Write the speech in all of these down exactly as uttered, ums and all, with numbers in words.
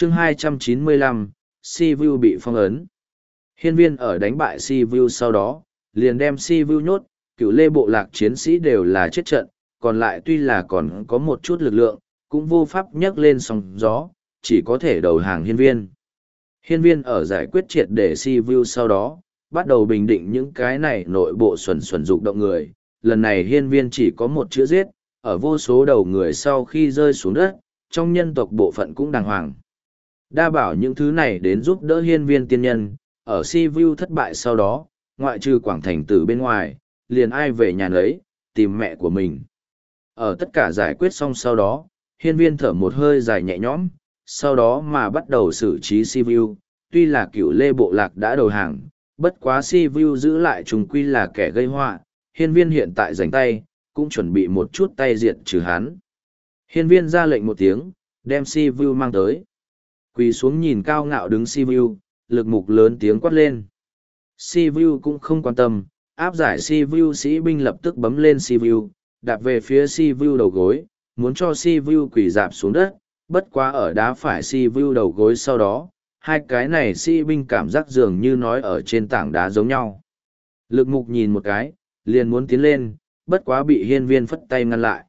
chương hai trăm chín mươi lăm, Si-Vu bị phong ấn. Hiên viên ở đánh bại Si-Vu sau đó, liền đem Si-Vu nhốt, cựu lê bộ lạc chiến sĩ đều là chết trận, còn lại tuy là còn có một chút lực lượng, cũng vô pháp nhấc lên sóng gió, chỉ có thể đầu hàng hiên viên. Hiên viên ở giải quyết triệt để Si-Vu sau đó, bắt đầu bình định những cái này nội bộ xuẩn xuẩn dục động người. Lần này hiên viên chỉ có một chữ giết, ở vô số đầu người sau khi rơi xuống đất, trong nhân tộc bộ phận cũng đàng hoàng. Đa bảo những thứ này đến giúp đỡ hiên viên tiên nhân, ở Si-Vu thất bại sau đó, ngoại trừ Quảng Thành Tử bên ngoài, liền ai về nhà nấy, tìm mẹ của mình. Ở tất cả giải quyết xong sau đó, hiên viên thở một hơi dài nhẹ nhõm, sau đó mà bắt đầu xử trí Si-Vu. Tuy là cựu lê bộ lạc đã đầu hàng, bất quá Si-Vu giữ lại trùng quy là kẻ gây họa, hiên viên hiện tại rảnh tay, cũng chuẩn bị một chút tay diệt trừ hắn. Hiên viên ra lệnh một tiếng, đem Si-Vu mang tới. Quỳ xuống nhìn cao ngạo đứng Si-Vu, lực mục lớn tiếng quát lên. Si-Vu cũng không quan tâm, áp giải Si-Vu sĩ binh lập tức bấm lên Si-Vu, đạp về phía Si-Vu đầu gối, muốn cho Si-Vu quỳ dạp xuống đất, bất quá ở đá phải Si-Vu đầu gối sau đó, hai cái này sĩ binh cảm giác dường như nói ở trên tảng đá giống nhau. Lực mục nhìn một cái, liền muốn tiến lên, bất quá bị hiên viên phất tay ngăn lại.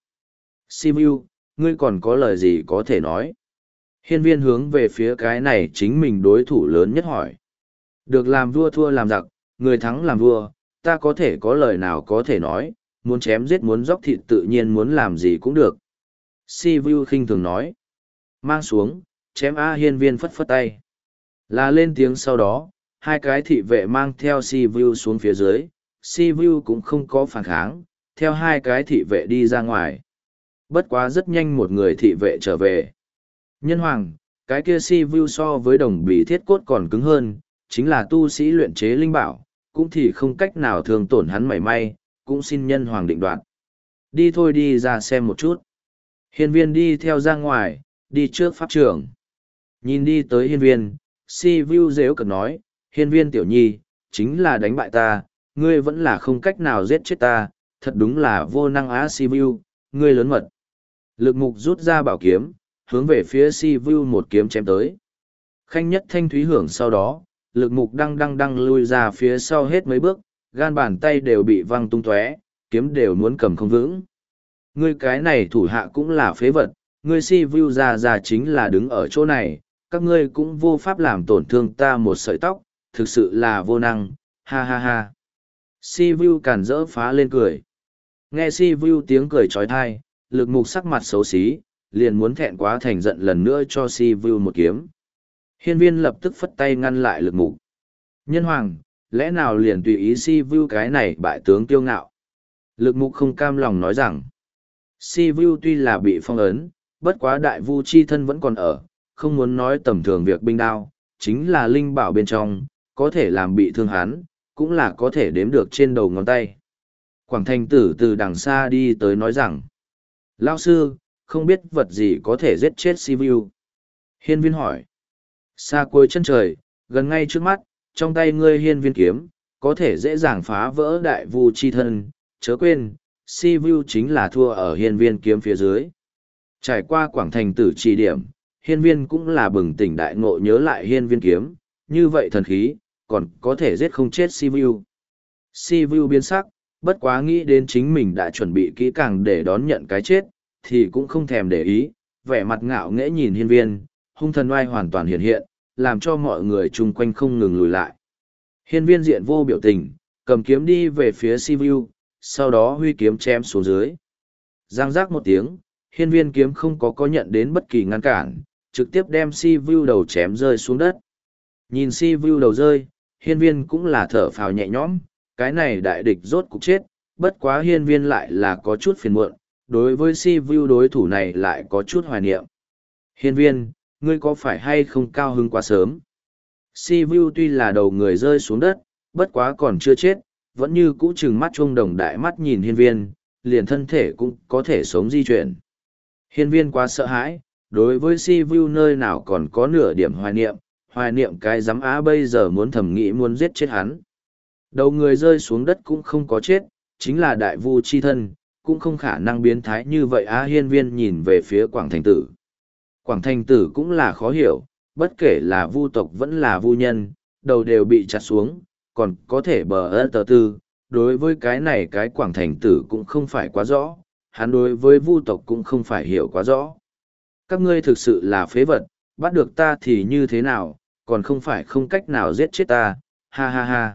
Si-Vu, ngươi còn có lời gì có thể nói? Hiên viên hướng về phía cái này chính mình đối thủ lớn nhất hỏi. Được làm vua thua làm giặc, người thắng làm vua, ta có thể có lời nào có thể nói, muốn chém giết muốn dóc thịt tự nhiên muốn làm gì cũng được. Si-Vu khinh thường nói. Mang xuống, chém A hiên viên phất phất tay. Là lên tiếng sau đó, hai cái thị vệ mang theo Si-Vu xuống phía dưới, Si-Vu cũng không có phản kháng, theo hai cái thị vệ đi ra ngoài. Bất quá rất nhanh một người thị vệ trở về. Nhân hoàng, cái kia Si-Vu so với đồng bì thiết cốt còn cứng hơn, chính là tu sĩ luyện chế linh bảo, cũng thì không cách nào thường tổn hắn mảy may, cũng xin nhân hoàng định đoạt. Đi thôi đi ra xem một chút. Hiên viên đi theo ra ngoài, đi trước pháp trường. Nhìn đi tới hiên viên, Si-Vu dễu cợt nói, hiên viên tiểu nhi, chính là đánh bại ta, ngươi vẫn là không cách nào giết chết ta, thật đúng là vô năng á Si-Vu, ngươi lớn mật. Lực mục rút ra bảo kiếm, hướng về phía Si-Vu một kiếm chém tới. Khanh nhất thanh thúy hưởng sau đó, lực mục đăng đăng đăng lui ra phía sau hết mấy bước, gan bàn tay đều bị văng tung tóe, kiếm đều muốn cầm không vững. Ngươi cái này thủ hạ cũng là phế vật, ngươi Si-Vu già già chính là đứng ở chỗ này, các ngươi cũng vô pháp làm tổn thương ta một sợi tóc, thực sự là vô năng, ha ha ha. Si-Vu càn rỡ phá lên cười. Nghe Si-Vu tiếng cười trói thai, lực mục sắc mặt xấu xí, liền muốn thẹn quá thành giận lần nữa cho Si-Vu một kiếm. Hiên viên lập tức phất tay ngăn lại lực mục. Nhân hoàng, lẽ nào liền tùy ý Si-Vu cái này bại tướng tiêu ngạo? Lực mục không cam lòng nói rằng, Si-Vu tuy là bị phong ấn, bất quá đại vu chi thân vẫn còn ở, không muốn nói tầm thường việc binh đao, chính là linh bảo bên trong, có thể làm bị thương hắn, cũng là có thể đếm được trên đầu ngón tay. Quảng Thành Tử từ đằng xa đi tới nói rằng, Lao sư, không biết vật gì có thể giết chết Si-Vu. Hiên viên hỏi, xa cuối chân trời, gần ngay trước mắt, trong tay ngươi hiên viên kiếm, có thể dễ dàng phá vỡ đại vu chi thân, chớ quên, Si-Vu chính là thua ở hiên viên kiếm phía dưới. Trải qua Quảng Thành Tử chỉ điểm, hiên viên cũng là bừng tỉnh đại ngộ nhớ lại hiên viên kiếm, như vậy thần khí, còn có thể giết không chết Si-Vu. Si-Vu biến sắc, bất quá nghĩ đến chính mình đã chuẩn bị kỹ càng để đón nhận cái chết, thì cũng không thèm để ý, vẻ mặt ngạo nghễ nhìn hiên viên, hung thần oai hoàn toàn hiện hiện, làm cho mọi người chung quanh không ngừng lùi lại. Hiên viên diện vô biểu tình, cầm kiếm đi về phía Si-Vu, sau đó huy kiếm chém xuống dưới. Giang giác một tiếng, hiên viên kiếm không có có nhận đến bất kỳ ngăn cản, trực tiếp đem Si-Vu đầu chém rơi xuống đất. Nhìn Si-Vu đầu rơi, hiên viên cũng là thở phào nhẹ nhõm, cái này đại địch rốt cục chết, bất quá hiên viên lại là có chút phiền muộn, đối với Si-Vu đối thủ này lại có chút hoài niệm. Hiên viên, ngươi có phải hay không cao hứng quá sớm? Si-Vu tuy là đầu người rơi xuống đất, bất quá còn chưa chết, vẫn như cũ trừng mắt chuông đồng đại mắt nhìn hiên viên, liền thân thể cũng có thể sống di chuyển. Hiên viên quá sợ hãi, đối với Si-Vu nơi nào còn có nửa điểm hoài niệm, hoài niệm cái giám á bây giờ muốn thầm nghĩ muốn giết chết hắn. Đầu người rơi xuống đất cũng không có chết, chính là đại vu chi thân, cũng không khả năng biến thái như vậy á. Hiên viên nhìn về phía Quảng Thành Tử. Quảng Thành Tử cũng là khó hiểu, bất kể là vu tộc vẫn là vu nhân, đầu đều bị chặt xuống, còn có thể bờ ơ tờ tư, đối với cái này cái quảng thành tử cũng không phải quá rõ, hắn đối với vu tộc cũng không phải hiểu quá rõ. Các ngươi thực sự là phế vật, bắt được ta thì như thế nào, còn không phải không cách nào giết chết ta, ha ha ha.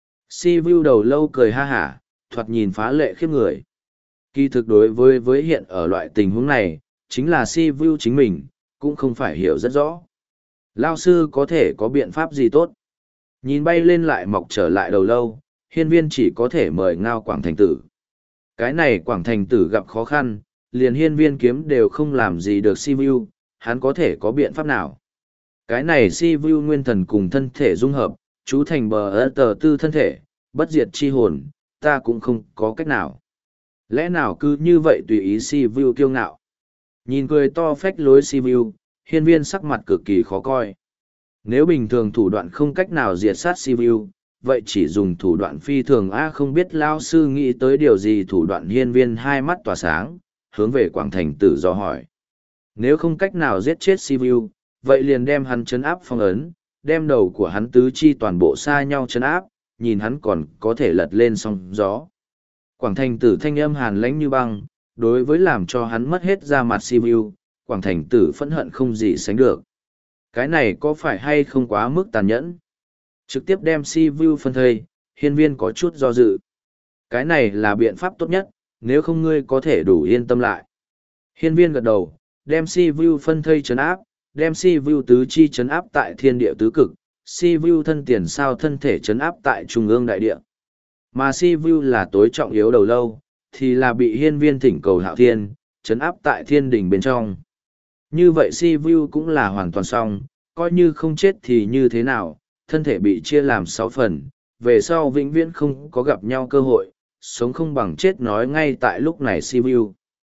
Si Vu đầu lâu cười ha hả, thoạt nhìn phá lệ khiếp người. Kỳ thực đối với với hiện ở loại tình huống này, chính là Si Vu chính mình, cũng không phải hiểu rất rõ. Lao sư có thể có biện pháp gì tốt? Nhìn bay lên lại mọc trở lại đầu lâu, hiên viên chỉ có thể mời ngao quảng thành tử. Cái này quảng thành tử gặp khó khăn, liền hiên viên kiếm đều không làm gì được Si Vu, hắn có thể có biện pháp nào? Cái này Si Vu nguyên thần cùng thân thể dung hợp, chú thành bờ ơ tờ tư thân thể, bất diệt chi hồn, ta cũng không có cách nào. Lẽ nào cứ như vậy tùy ý Si Vu kiêu ngạo? Nhìn cười to phách lối Si Vu, hiên viên sắc mặt cực kỳ khó coi. Nếu bình thường thủ đoạn không cách nào diệt sát Si Vu, vậy chỉ dùng thủ đoạn phi thường a không biết lao sư nghĩ tới điều gì thủ đoạn hiên viên hai mắt tỏa sáng, hướng về quảng thành tử do hỏi. Nếu không cách nào giết chết Si Vu, vậy liền đem hắn chấn áp phong ấn, đem đầu của hắn tứ chi toàn bộ xa nhau chấn áp, nhìn hắn còn có thể lật lên sóng gió. Quảng thành tử thanh âm hàn lãnh như băng, đối với làm cho hắn mất hết da mặt Si Vu, quảng thành tử phẫn hận không gì sánh được. Cái này có phải hay không quá mức tàn nhẫn? Trực tiếp đem Si Vu phân thây, hiên viên có chút do dự. Cái này là biện pháp tốt nhất, nếu không ngươi có thể đủ yên tâm lại. Hiên viên gật đầu, đem Si Vu phân thây chấn áp, đem Si Vu tứ chi chấn áp tại thiên địa tứ cực, Si Vu thân tiền sao thân thể chấn áp tại trung ương đại địa. Mà Si Vu là tối trọng yếu đầu lâu, thì là bị hiên viên thỉnh cầu hạo thiên, chấn áp tại thiên đỉnh bên trong. Như vậy Si Vu cũng là hoàn toàn xong, coi như không chết thì như thế nào, thân thể bị chia làm sáu phần, về sau vĩnh viễn không có gặp nhau cơ hội, sống không bằng chết nói ngay tại lúc này Si Vu.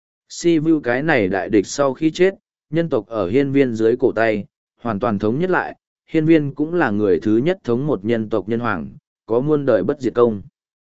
Si Vu cái này đại địch sau khi chết, nhân tộc ở hiên viên dưới cổ tay, hoàn toàn thống nhất lại, hiên viên cũng là người thứ nhất thống một nhân tộc nhân hoàng, có muôn đời bất diệt công.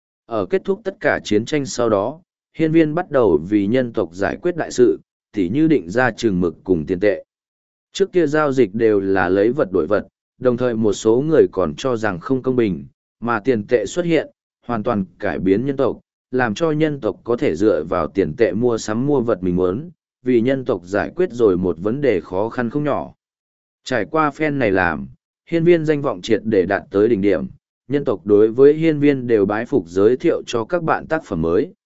Ở kết thúc tất cả chiến tranh sau đó, hiên viên bắt đầu vì nhân tộc giải quyết đại sự, tỉ như định ra chừng mực cùng tiền tệ. Trước kia giao dịch đều là lấy vật đổi vật, đồng thời một số người còn cho rằng không công bình, mà tiền tệ xuất hiện, hoàn toàn cải biến nhân tộc, làm cho nhân tộc có thể dựa vào tiền tệ mua sắm mua vật mình muốn, vì nhân tộc giải quyết rồi một vấn đề khó khăn không nhỏ. Trải qua phen này làm, hiên viên danh vọng triệt để đạt tới đỉnh điểm, nhân tộc đối với hiên viên đều bái phục giới thiệu cho các bạn tác phẩm mới.